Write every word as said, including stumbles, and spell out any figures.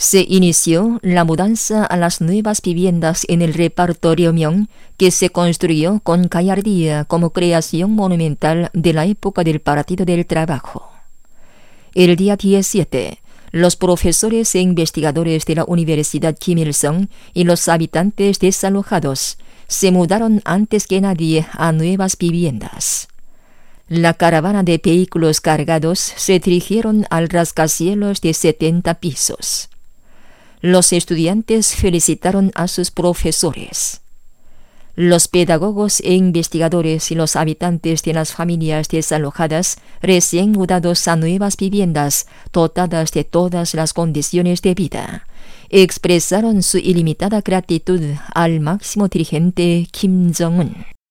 Se inició la mudanza a las nuevas viviendas en el reparto Ryeomyeong, que se construyó con gallardía como creación monumental de la época del Partido del Trabajo. El día diecisiete, los profesores e investigadores de la Universidad Kim Il-sung y los habitantes desalojados se mudaron antes que nadie a nuevas viviendas. La caravana de vehículos cargados se dirigieron al rascacielos de setenta pisos. Los estudiantes felicitaron a sus profesores. Los pedagogos e investigadores y los habitantes de las familias desalojadas, recién mudados a nuevas viviendas, dotadas de todas las condiciones de vida, expresaron su ilimitada gratitud al máximo dirigente Kim Jong-un.